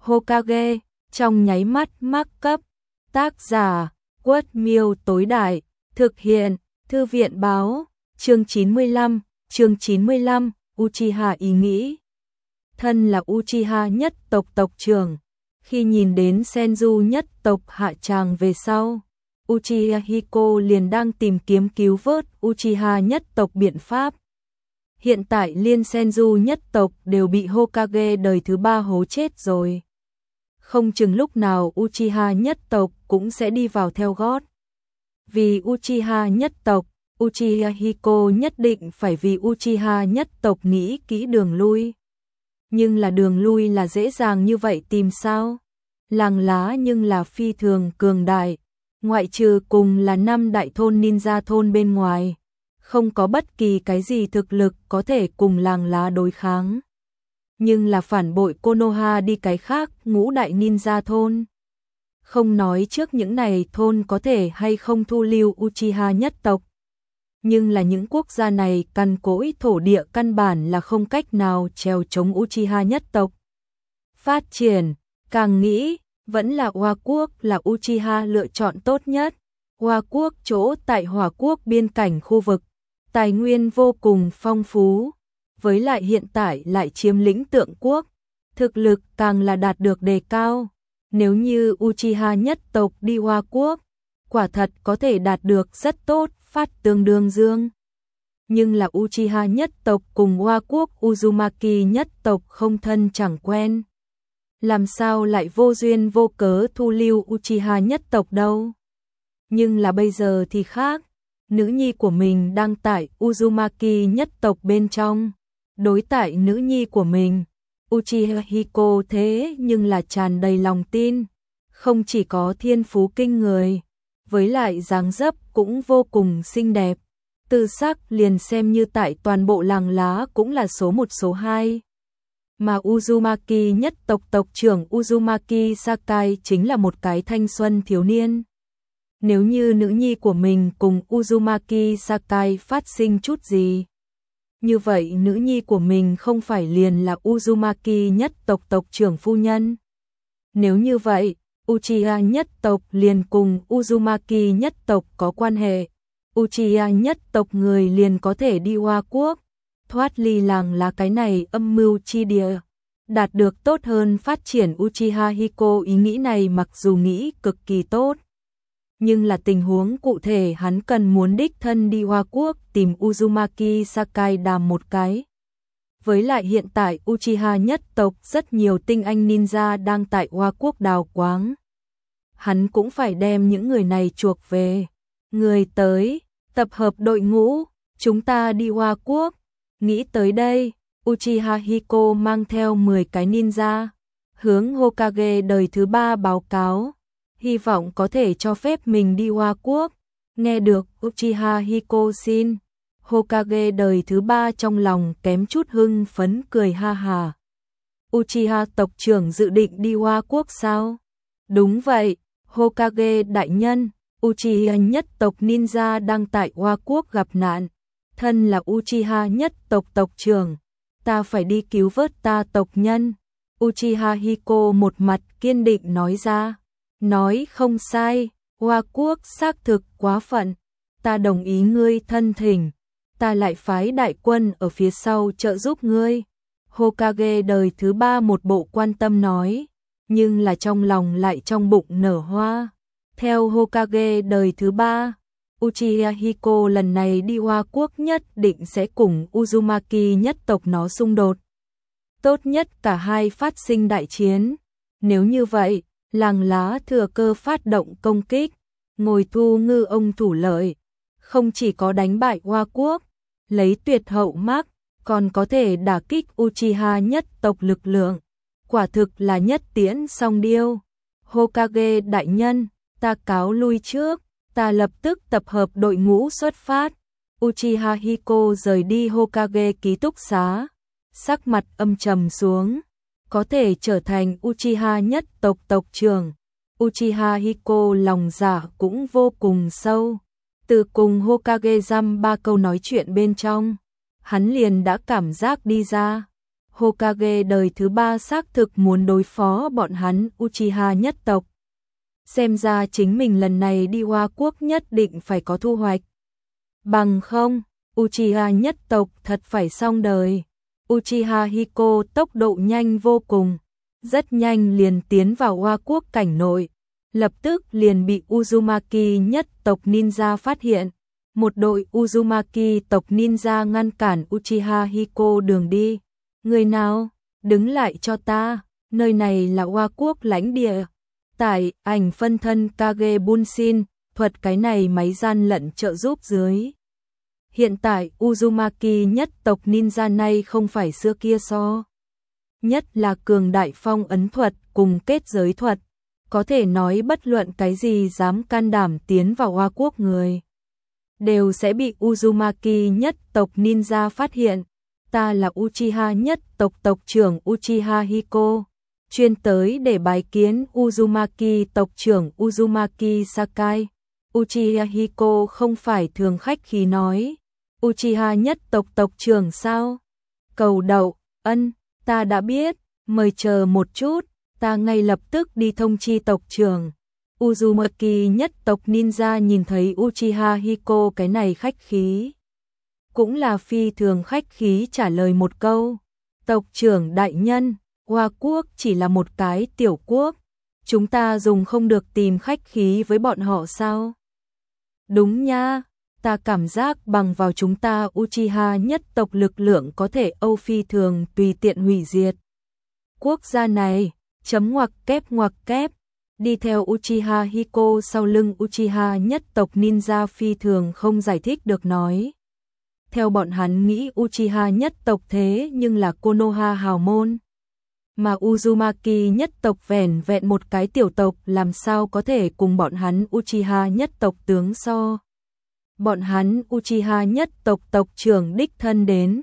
Hokage, trong nháy mắt mắc cấp. Tác giả, Quất Miêu tối đại, thực hiện, Thư viện báo, chương 95, Uchiha ý nghĩ. Thân là Uchiha nhất tộc tộc trưởng, khi nhìn đến Senju nhất tộc hạ tràng về sau, Uchiha Hiko liền đang tìm kiếm cứu vớt Uchiha nhất tộc biện pháp. Hiện tại liên Senju nhất tộc đều bị Hokage đời thứ 3 hố chết rồi. Không chừng lúc nào Uchiha nhất tộc cũng sẽ đi vào theo gót. Vì Uchiha nhất tộc, Uchiha Hiko nhất định phải vì Uchiha nhất tộc nghĩ kỹ đường lui. Nhưng là đường lui là dễ dàng như vậy tìm sao? Làng lá nhưng là phi thường cường đại, ngoại trừ cùng là 5 đại thôn ninja thôn bên ngoài, không có bất kỳ cái gì thực lực có thể cùng làng lá đối kháng. Nhưng là phản bội Konoha đi cái khác, ngũ đại ninja thôn. Không nói trước những này thôn có thể hay không thu lưu Uchiha nhất tộc. Nhưng là những quốc gia này cằn cỗi thổ địa căn bản là không cách nào trèo chống Uchiha nhất tộc. Phát triển, càng nghĩ, vẫn là Hoa Quốc là Uchiha lựa chọn tốt nhất. Hoa Quốc chỗ tại Hỏa Quốc biên cảnh khu vực, tài nguyên vô cùng phong phú, với lại hiện tại lại chiếm lĩnh Tượng Quốc, thực lực càng là đạt được đề cao. Nếu như Uchiha nhất tộc đi Hoa Quốc, quả thật có thể đạt được rất tốt, phát tương đương dương. Nhưng là Uchiha nhất tộc cùng Hoa Quốc Uzumaki nhất tộc không thân chẳng quen. Làm sao lại vô duyên vô cớ thu lưu Uchiha nhất tộc đâu? Nhưng là bây giờ thì khác, nữ nhi của mình đang tại Uzumaki nhất tộc bên trong. Đối tại nữ nhi của mình, Uchiha Hiko thế nhưng là tràn đầy lòng tin, không chỉ có thiên phú kinh người, với lại dáng dấp cũng vô cùng xinh đẹp, tư sắc liền xem như tại toàn bộ làng lá cũng là số 1 số 2. Mà Uzumaki nhất tộc tộc trưởng Uzumaki Sakai chính là một cái thanh xuân thiếu niên. Nếu như nữ nhi của mình cùng Uzumaki Sakai phát sinh chút gì, như vậy nữ nhi của mình không phải liền là Uzumaki nhất tộc tộc trưởng phu nhân. Nếu như vậy, Uchiha nhất tộc liền cùng Uzumaki nhất tộc có quan hệ. Uchiha nhất tộc người liền có thể đi Hoa Quốc, thoát ly làng lá cái này âm mưu chi địa, đạt được tốt hơn phát triển. Uchiha Hiko ý nghĩ này mặc dù nghĩ cực kỳ tốt, nhưng là tình huống cụ thể hắn cần muốn đích thân đi Hoa Quốc tìm Uzumaki Sakai đàm một cái. Với lại hiện tại Uchiha nhất tộc rất nhiều tinh anh ninja đang tại Hoa Quốc đào quáng. Hắn cũng phải đem những người này chuộc về. Người tới, tập hợp đội ngũ, chúng ta đi Hoa Quốc. Nghĩ tới đây, Uchiha Hiko mang theo 10 cái ninja, hướng Hokage đời thứ 3 báo cáo, hy vọng có thể cho phép mình đi Hoa Quốc. Nghe được Uchiha Hiko xin, Hokage đời thứ 3 trong lòng kém chút hưng phấn cười ha hà. Uchiha tộc trưởng dự định đi Hoa Quốc sao? Đúng vậy, Hokage đại nhân, Uchiha nhất tộc ninja đang tại Hoa Quốc gặp nạn. Thân là Uchiha nhất tộc tộc trưởng, ta phải đi cứu vớt ta tộc nhân. Uchiha Hiko một mặt kiên định nói ra. Nói không sai, Hoa Quốc xác thực quá phận. Ta đồng ý ngươi thân thỉnh, ta lại phái đại quân ở phía sau trợ giúp ngươi. Hokage đời thứ 3 một bộ quan tâm nói, nhưng là trong lòng lại trong bụng nở hoa. Theo Hokage đời thứ 3, Uchiha Hiko lần này đi Hoa Quốc nhất định sẽ cùng Uzumaki nhất tộc nó xung đột. Tốt nhất cả hai phát sinh đại chiến. Nếu như vậy, làng lá thừa cơ phát động công kích, ngồi thu ngư ông thủ lợi, không chỉ có đánh bại Hoa Quốc, lấy tuyệt hậu mắc, còn có thể đả kích Uchiha nhất tộc lực lượng. Quả thực là nhất tiễn song điêu. Hokage đại nhân, ta cáo lui trước, ta lập tức tập hợp đội ngũ xuất phát. Uchiha Hiko rời đi Hokage ký túc xá, sắc mặt âm trầm xuống. Có thể trở thành Uchiha nhất tộc tộc trưởng, Uchiha Hiko lòng dạ cũng vô cùng sâu. Từ cùng Hokage dăm 3 câu nói chuyện bên trong, hắn liền đã cảm giác đi ra. Hokage đời thứ 3 xác thực muốn đối phó bọn hắn Uchiha nhất tộc. Xem ra chính mình lần này đi Hoa Quốc nhất định phải có thu hoạch. Bằng không, Uchiha nhất tộc thật phải xong đời. Uchiha Hiko tốc độ nhanh vô cùng, rất nhanh liền tiến vào Hoa Quốc cảnh nội, lập tức liền bị Uzumaki nhất tộc ninja phát hiện. Một đội Uzumaki tộc ninja ngăn cản Uchiha Hiko đường đi. Người nào? Đứng lại cho ta, nơi này là Hoa Quốc lãnh địa. Tại ảnh phân thân Kage Bunshin, thuật cái này máy gian lận trợ giúp dưới. Hiện tại Uzumaki nhất tộc ninja này không phải xưa kia so. Nhất là cường đại phong ấn thuật cùng kết giới thuật. Có thể nói bất luận cái gì dám can đảm tiến vào Hoa Quốc người đều sẽ bị Uzumaki nhất tộc ninja phát hiện. Ta là Uchiha nhất tộc tộc trưởng Uchiha Hiko, chuyên tới để bái kiến Uzumaki tộc trưởng Uzumaki Sakai. Uchiha Hiko không phải thường khách khí nói, Uchiha nhất tộc tộc trưởng sao? Cầu đậu, ân, ta đã biết, mời chờ một chút, ta ngay lập tức đi thông chi tộc trưởng. Uzumaki nhất tộc ninja nhìn thấy Uchiha Hiko cái này khách khí, cũng là phi thường khách khí trả lời một câu. Tộc trưởng đại nhân, Hoa Quốc chỉ là một cái tiểu quốc, chúng ta dùng không được tìm khách khí với bọn họ sao? Đúng nha, ta cảm giác bằng vào chúng ta Uchiha nhất tộc lực lượng có thể phi thường tùy tiện hủy diệt quốc gia này. Ngoặc kép, đi theo Uchiha Hiko sau lưng Uchiha nhất tộc ninja phi thường không giải thích được nói. Theo bọn hắn nghĩ Uchiha nhất tộc thế nhưng là Konoha hào môn, mà Uzumaki nhất tộc vẻn vẹn một cái tiểu tộc làm sao có thể cùng bọn hắn Uchiha nhất tộc tướng so. Bọn hắn Uchiha nhất tộc tộc trưởng đích thân đến,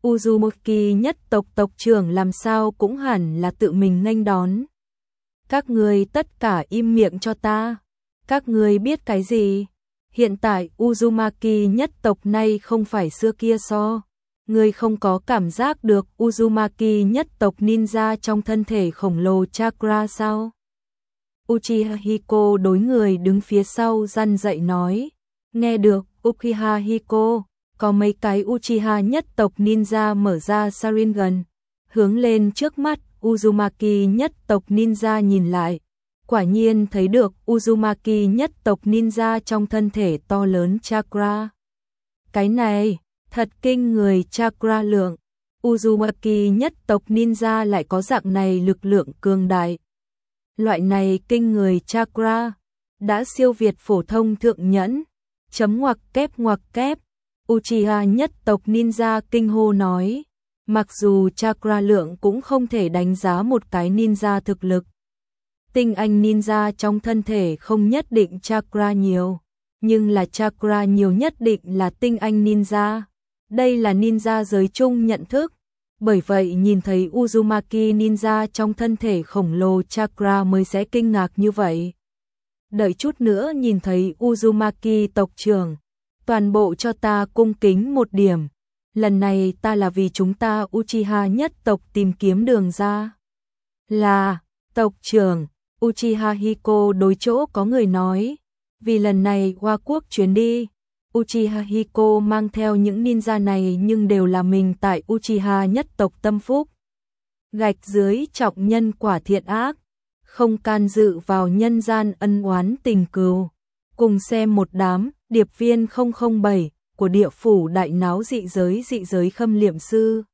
Uzumaki nhất tộc tộc trưởng làm sao cũng hẳn là tự mình nghênh đón. Các ngươi tất cả im miệng cho ta. Các ngươi biết cái gì? Hiện tại Uzumaki nhất tộc này không phải xưa kia so. Ngươi không có cảm giác được Uzumaki nhất tộc ninja trong thân thể khổng lồ chakra sao? Uchiha Hiko đối người đứng phía sau răn dạy nói. Nghe được Uchiha Hiko, có mấy cái Uchiha nhất tộc ninja mở ra Sharingan, hướng lên trước mắt Uzumaki nhất tộc ninja nhìn lại. Quả nhiên thấy được Uzumaki nhất tộc ninja trong thân thể to lớn chakra. Cái này, thật kinh người chakra lượng. Uzumaki nhất tộc ninja lại có dạng này lực lượng cường đại. Loại này kinh người chakra đã siêu việt phổ thông thượng nhẫn. Ngoặc kép, Uchiha nhất tộc ninja kinh hô nói. Mặc dù chakra lượng cũng không thể đánh giá một cái ninja thực lực. Tinh anh ninja trong thân thể không nhất định chakra nhiều, nhưng là chakra nhiều nhất định là tinh anh ninja. Đây là ninja giới chung nhận thức. Bởi vậy nhìn thấy Uzumaki ninja trong thân thể khổng lồ chakra mới sẽ kinh ngạc như vậy. Đợi chút nữa nhìn thấy Uzumaki tộc trưởng, toàn bộ cho ta cung kính một điểm. Lần này ta là vì chúng ta Uchiha nhất tộc tìm kiếm đường ra. Là, tộc trưởng, Uchiha Hiko đối chỗ có người nói. Vì lần này Hoa Quốc chuyến đi, Uchiha Hiko mang theo những ninja này nhưng đều là mình tại Uchiha nhất tộc tâm phúc. Gạch dưới trọng nhân quả thiện ác, không can dự vào nhân gian ân oán tình cừu. Cùng xem một đám điệp viên 007 của địa phủ đại náo dị giới khâm liệm sư.